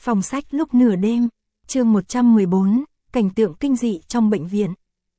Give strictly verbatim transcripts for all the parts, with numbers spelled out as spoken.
Phòng sách lúc nửa đêm, chương một trăm mười bốn, cảnh tượng kinh dị trong bệnh viện.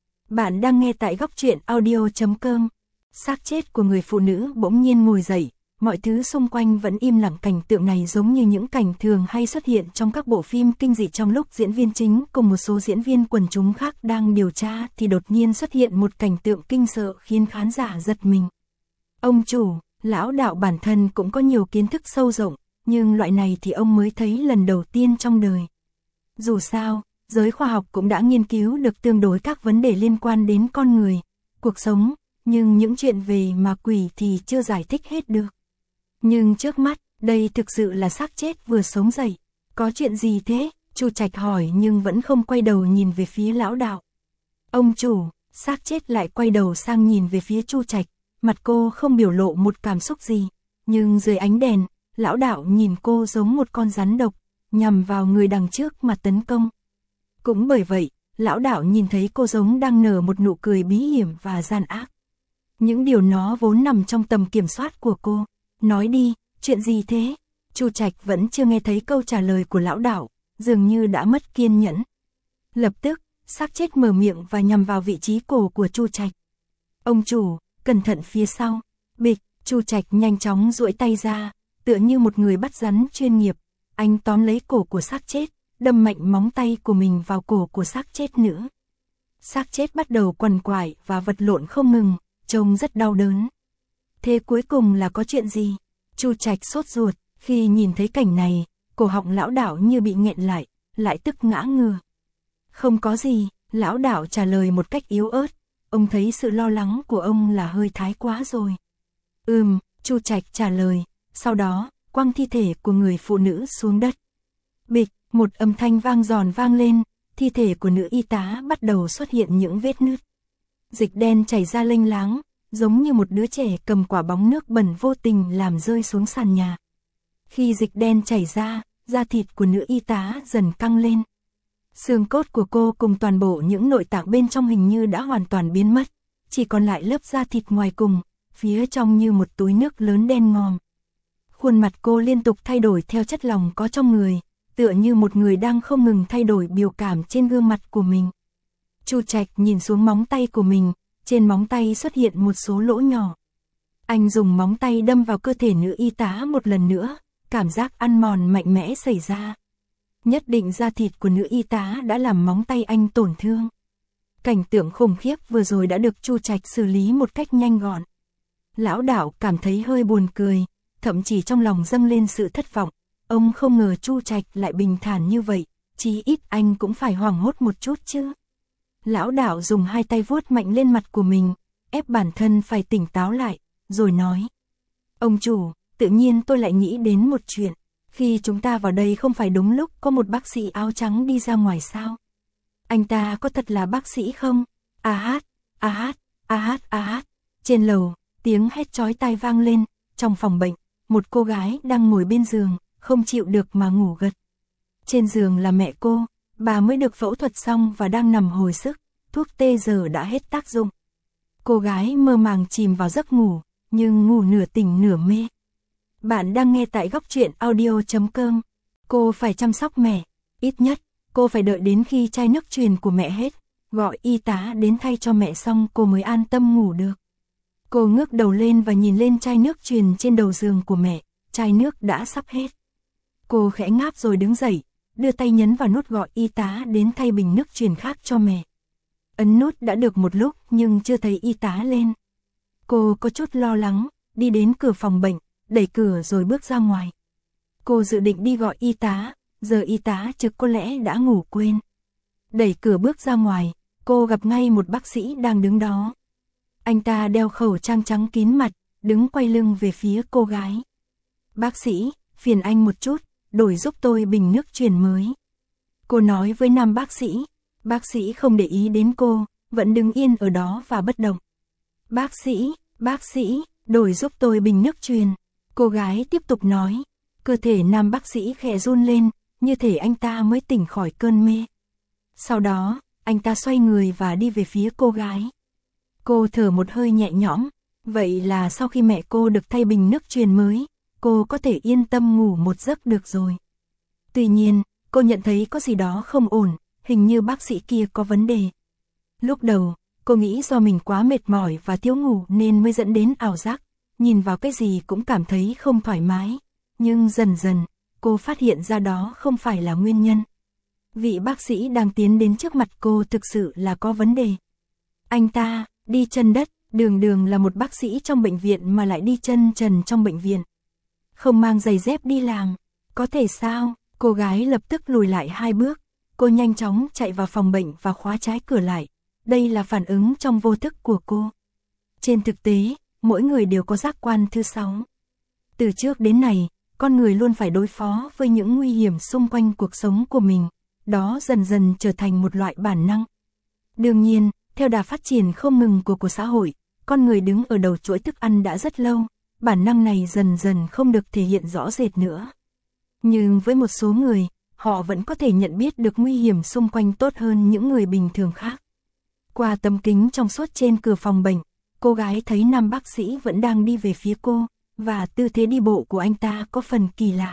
Bạn đang nghe tại góc truyện audio chấm com. Xác chết của người phụ nữ bỗng nhiên ngồi dậy, mọi thứ xung quanh vẫn im lặng. Cảnh tượng này giống như những cảnh thường hay xuất hiện trong các bộ phim kinh dị, trong lúc diễn viên chính cùng một số diễn viên quần chúng khác đang điều tra thì đột nhiên xuất hiện một cảnh tượng kinh sợ khiến khán giả giật mình. Ông chủ, lão đạo bản thân cũng có nhiều kiến thức sâu rộng, nhưng loại này thì ông mới thấy lần đầu tiên trong đời. Dù sao, giới khoa học cũng đã nghiên cứu được tương đối các vấn đề liên quan đến con người, cuộc sống, nhưng những chuyện về ma quỷ thì chưa giải thích hết được. Nhưng trước mắt, đây thực sự là xác chết vừa sống dậy. Có chuyện gì thế? Chu Trạch hỏi nhưng vẫn không quay đầu nhìn về phía lão đạo. Ông chủ, xác chết lại quay đầu sang nhìn về phía Chu Trạch, mặt cô không biểu lộ một cảm xúc gì, nhưng dưới ánh đèn, lão đạo nhìn cô giống một con rắn độc, nhằm vào người đằng trước mà tấn công. Cũng bởi vậy, lão đạo nhìn thấy cô giống đang nở một nụ cười bí hiểm và gian ác. Những điều nó vốn nằm trong tầm kiểm soát của cô. Nói đi, chuyện gì thế? Chu Trạch vẫn chưa nghe thấy câu trả lời của lão đạo, dường như đã mất kiên nhẫn. Lập tức, xác chết mở miệng và nhằm vào vị trí cổ của Chu Trạch. Ông chủ, cẩn thận phía sau. Bịch, Chu Trạch nhanh chóng duỗi tay ra, tựa như một người bắt rắn chuyên nghiệp. Anh tóm lấy cổ của xác chết, đâm mạnh móng tay của mình vào cổ của xác chết nữa. Xác chết bắt đầu quằn quại và vật lộn không ngừng, trông rất đau đớn. Thế cuối cùng là có chuyện gì? Chu Trạch sốt ruột, khi nhìn thấy cảnh này, cổ họng lão đạo như bị nghẹn lại, lại tức ngã ngửa. Không có gì, lão đạo trả lời một cách yếu ớt, ông thấy sự lo lắng của ông là hơi thái quá rồi. Ừm, Chu Trạch trả lời, sau đó, quăng thi thể của người phụ nữ xuống đất. Bịch, một âm thanh vang giòn vang lên, thi thể của nữ y tá bắt đầu xuất hiện những vết nứt. Dịch đen chảy ra lênh láng, giống như một đứa trẻ cầm quả bóng nước bẩn vô tình làm rơi xuống sàn nhà. Khi dịch đen chảy ra, da thịt của nữ y tá dần căng lên. Xương cốt của cô cùng toàn bộ những nội tạng bên trong hình như đã hoàn toàn biến mất, chỉ còn lại lớp da thịt ngoài cùng, phía trong như một túi nước lớn đen ngòm. Khuôn mặt cô liên tục thay đổi theo chất lỏng có trong người, tựa như một người đang không ngừng thay đổi biểu cảm trên gương mặt của mình. Chu Trạch nhìn xuống móng tay của mình, trên móng tay xuất hiện một số lỗ nhỏ. Anh dùng móng tay đâm vào cơ thể nữ y tá một lần nữa, cảm giác ăn mòn mạnh mẽ xảy ra. Nhất định da thịt của nữ y tá đã làm móng tay anh tổn thương. Cảnh tượng khủng khiếp vừa rồi đã được Chu Trạch xử lý một cách nhanh gọn. Lão đạo cảm thấy hơi buồn cười, thậm chí trong lòng dâng lên sự thất vọng. Ông không ngờ Chu Trạch lại bình thản như vậy, chí ít anh cũng phải hoảng hốt một chút chứ. Lão đạo dùng hai tay vuốt mạnh lên mặt của mình, ép bản thân phải tỉnh táo lại, rồi nói. Ông chủ, tự nhiên tôi lại nghĩ đến một chuyện. Khi chúng ta vào đây không phải đúng lúc có một bác sĩ áo trắng đi ra ngoài sao? Anh ta có thật là bác sĩ không? A hát, a hát, a hát, a hát. Trên lầu, tiếng hét chói tai vang lên. Trong phòng bệnh, một cô gái đang ngồi bên giường, không chịu được mà ngủ gật. Trên giường là mẹ cô, bà mới được phẫu thuật xong và đang nằm hồi sức, thuốc tê giờ đã hết tác dụng. Cô gái mơ màng chìm vào giấc ngủ, nhưng ngủ nửa tỉnh nửa mê. Bạn đang nghe tại góc truyện audio chấm com. Cô phải chăm sóc mẹ, ít nhất, cô phải đợi đến khi chai nước truyền của mẹ hết, gọi y tá đến thay cho mẹ xong cô mới an tâm ngủ được. Cô ngước đầu lên và nhìn lên chai nước truyền trên đầu giường của mẹ, chai nước đã sắp hết. Cô khẽ ngáp rồi đứng dậy, đưa tay nhấn vào nút gọi y tá đến thay bình nước truyền khác cho mẹ. Ấn nút đã được một lúc nhưng chưa thấy y tá lên. Cô có chút lo lắng, đi đến cửa phòng bệnh, đẩy cửa rồi bước ra ngoài. Cô dự định đi gọi y tá, giờ y tá trực có lẽ đã ngủ quên. Đẩy cửa bước ra ngoài, cô gặp ngay một bác sĩ đang đứng đó. Anh ta đeo khẩu trang trắng kín mặt, đứng quay lưng về phía cô gái. Bác sĩ, phiền anh một chút, đổi giúp tôi bình nước truyền mới. Cô nói với nam bác sĩ. Bác sĩ không để ý đến cô, vẫn đứng yên ở đó và bất động. Bác sĩ, bác sĩ, đổi giúp tôi bình nước truyền. Cô gái tiếp tục nói. Cơ thể nam bác sĩ khẽ run lên, như thể anh ta mới tỉnh khỏi cơn mê. Sau đó, anh ta xoay người và đi về phía cô gái. Cô thở một hơi nhẹ nhõm, vậy là sau khi mẹ cô được thay bình nước truyền mới, cô có thể yên tâm ngủ một giấc được rồi. Tuy nhiên, cô nhận thấy có gì đó không ổn, hình như bác sĩ kia có vấn đề. Lúc đầu, cô nghĩ do mình quá mệt mỏi và thiếu ngủ nên mới dẫn đến ảo giác, nhìn vào cái gì cũng cảm thấy không thoải mái. Nhưng dần dần, cô phát hiện ra đó không phải là nguyên nhân. Vị bác sĩ đang tiến đến trước mặt cô thực sự là có vấn đề. Anh ta, đi chân đất, đường đường là một bác sĩ trong bệnh viện mà lại đi chân trần trong bệnh viện. Không mang giày dép đi làm, có thể sao? Cô gái lập tức lùi lại hai bước, cô nhanh chóng chạy vào phòng bệnh và khóa trái cửa lại. Đây là phản ứng trong vô thức của cô. Trên thực tế, mỗi người đều có giác quan thứ sáu. Từ trước đến nay, con người luôn phải đối phó với những nguy hiểm xung quanh cuộc sống của mình. Đó dần dần trở thành một loại bản năng. Đương nhiên, theo đà phát triển không ngừng của của xã hội, con người đứng ở đầu chuỗi thức ăn đã rất lâu, bản năng này dần dần không được thể hiện rõ rệt nữa. Nhưng với một số người, họ vẫn có thể nhận biết được nguy hiểm xung quanh tốt hơn những người bình thường khác. Qua tấm kính trong suốt trên cửa phòng bệnh, cô gái thấy nam bác sĩ vẫn đang đi về phía cô, và tư thế đi bộ của anh ta có phần kỳ lạ.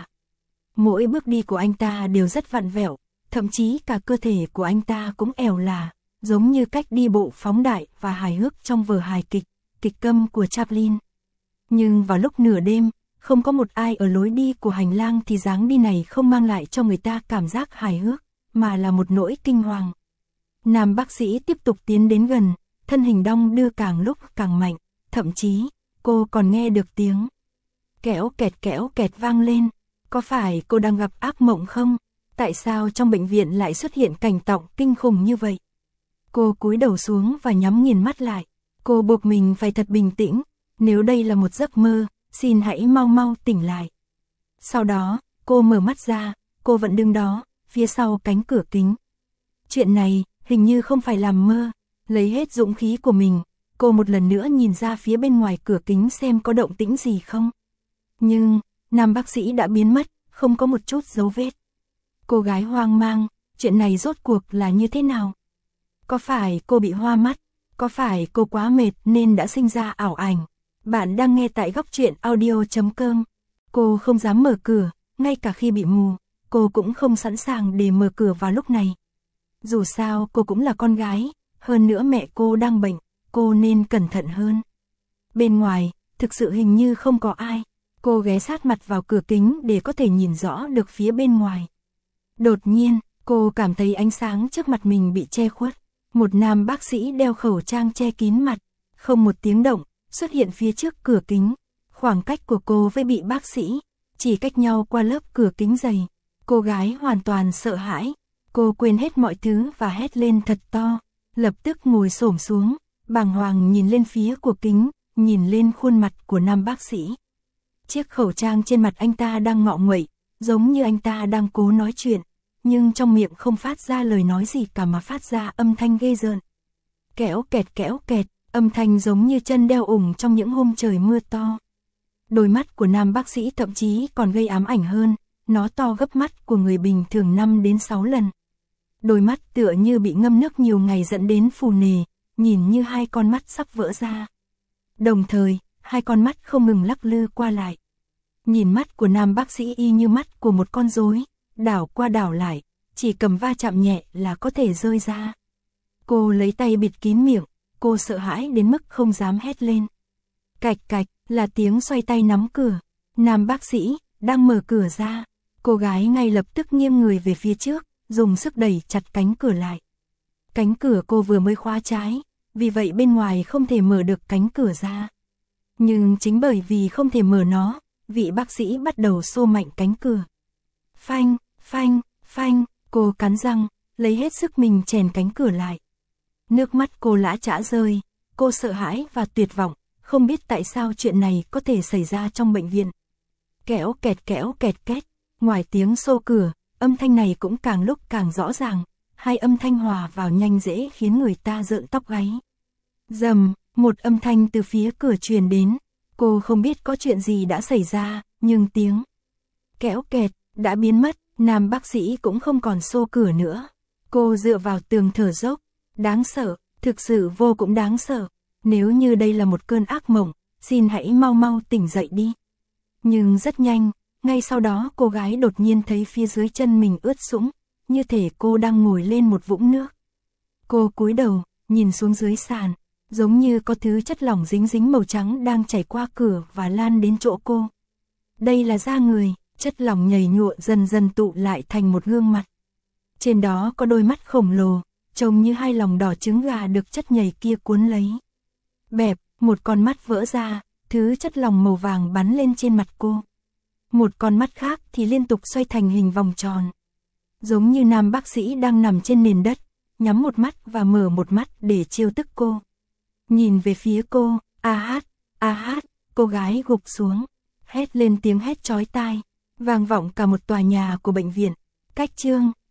Mỗi bước đi của anh ta đều rất vặn vẹo, thậm chí cả cơ thể của anh ta cũng ẻo lả, giống như cách đi bộ phóng đại và hài hước trong vở hài kịch, kịch câm của Chaplin. Nhưng vào lúc nửa đêm, không có một ai ở lối đi của hành lang thì dáng đi này không mang lại cho người ta cảm giác hài hước, mà là một nỗi kinh hoàng. Nam bác sĩ tiếp tục tiến đến gần, thân hình đong đưa càng lúc càng mạnh, thậm chí, cô còn nghe được tiếng kéo kẹt kéo kẹt vang lên. Có phải cô đang gặp ác mộng không? Tại sao trong bệnh viện lại xuất hiện cảnh tượng kinh khủng như vậy? Cô cúi đầu xuống và nhắm nghiền mắt lại. Cô buộc mình phải thật bình tĩnh. Nếu đây là một giấc mơ, xin hãy mau mau tỉnh lại. Sau đó, cô mở mắt ra, cô vẫn đứng đó, phía sau cánh cửa kính. Chuyện này, hình như không phải làm mơ. Lấy hết dũng khí của mình, cô một lần nữa nhìn ra phía bên ngoài cửa kính xem có động tĩnh gì không. Nhưng, nam bác sĩ đã biến mất, không có một chút dấu vết. Cô gái hoang mang, chuyện này rốt cuộc là như thế nào? Có phải cô bị hoa mắt? Có phải cô quá mệt nên đã sinh ra ảo ảnh? Bạn đang nghe tại góc truyện audio chấm com. Cô không dám mở cửa, ngay cả khi bị mù, cô cũng không sẵn sàng để mở cửa vào lúc này. Dù sao cô cũng là con gái, hơn nữa mẹ cô đang bệnh, cô nên cẩn thận hơn. Bên ngoài, thực sự hình như không có ai. Cô ghé sát mặt vào cửa kính để có thể nhìn rõ được phía bên ngoài. Đột nhiên, cô cảm thấy ánh sáng trước mặt mình bị che khuất. Một nam bác sĩ đeo khẩu trang che kín mặt, không một tiếng động, xuất hiện phía trước cửa kính. Khoảng cách của cô với vị bác sĩ, chỉ cách nhau qua lớp cửa kính dày. Cô gái hoàn toàn sợ hãi. Cô quên hết mọi thứ và hét lên thật to. Lập tức ngồi xổm xuống, bàng hoàng nhìn lên phía của kính, nhìn lên khuôn mặt của nam bác sĩ. Chiếc khẩu trang trên mặt anh ta đang ngọ nguậy, giống như anh ta đang cố nói chuyện, nhưng trong miệng không phát ra lời nói gì cả mà phát ra âm thanh ghê rợn. Kéo kẹt kéo kẹt, âm thanh giống như chân đeo ủng trong những hôm trời mưa to. Đôi mắt của nam bác sĩ thậm chí còn gây ám ảnh hơn, nó to gấp mắt của người bình thường năm đến sáu lần. Đôi mắt tựa như bị ngâm nước nhiều ngày dẫn đến phù nề, nhìn như hai con mắt sắp vỡ ra. Đồng thời, hai con mắt không ngừng lắc lư qua lại. Nhìn mắt của nam bác sĩ y như mắt của một con rối, đảo qua đảo lại, chỉ cầm va chạm nhẹ là có thể rơi ra. Cô lấy tay bịt kín miệng, cô sợ hãi đến mức không dám hét lên. Cạch cạch, là tiếng xoay tay nắm cửa. Nam bác sĩ, đang mở cửa ra. Cô gái ngay lập tức nghiêng người về phía trước, dùng sức đẩy chặt cánh cửa lại. Cánh cửa cô vừa mới khóa trái, vì vậy bên ngoài không thể mở được cánh cửa ra. Nhưng chính bởi vì không thể mở nó, vị bác sĩ bắt đầu xô mạnh cánh cửa. Phanh, phanh, phanh, cô cắn răng, lấy hết sức mình chèn cánh cửa lại. Nước mắt cô lã chã rơi, cô sợ hãi và tuyệt vọng, không biết tại sao chuyện này có thể xảy ra trong bệnh viện. Kéo kẹt kéo kẹt két, ngoài tiếng xô cửa, âm thanh này cũng càng lúc càng rõ ràng, hai âm thanh hòa vào nhanh dễ khiến người ta rợn tóc gáy. Rầm, một âm thanh từ phía cửa truyền đến, cô không biết có chuyện gì đã xảy ra, nhưng tiếng kéo kẹt đã biến mất, nam bác sĩ cũng không còn xô cửa nữa. Cô dựa vào tường thở dốc, đáng sợ, thực sự vô cùng đáng sợ. Nếu như đây là một cơn ác mộng, xin hãy mau mau tỉnh dậy đi. Nhưng rất nhanh, Ngay sau đó cô gái đột nhiên thấy phía dưới chân mình ướt sũng, như thể cô đang ngồi lên một vũng nước. Cô cúi đầu, nhìn xuống dưới sàn, giống như có thứ chất lỏng dính dính màu trắng đang chảy qua cửa và lan đến chỗ cô. Đây là da người, chất lỏng nhầy nhụa dần dần tụ lại thành một gương mặt. Trên đó có đôi mắt khổng lồ, trông như hai lòng đỏ trứng gà được chất nhầy kia cuốn lấy. Bẹp, một con mắt vỡ ra, thứ chất lỏng màu vàng bắn lên trên mặt cô. Một con mắt khác thì liên tục xoay thành hình vòng tròn. Giống như nam bác sĩ đang nằm trên nền đất, nhắm một mắt và mở một mắt để trêu tức cô. Nhìn về phía cô, a hát, a hát, cô gái gục xuống, hét lên tiếng hét chói tai, vang vọng cả một tòa nhà của bệnh viện. Cách chương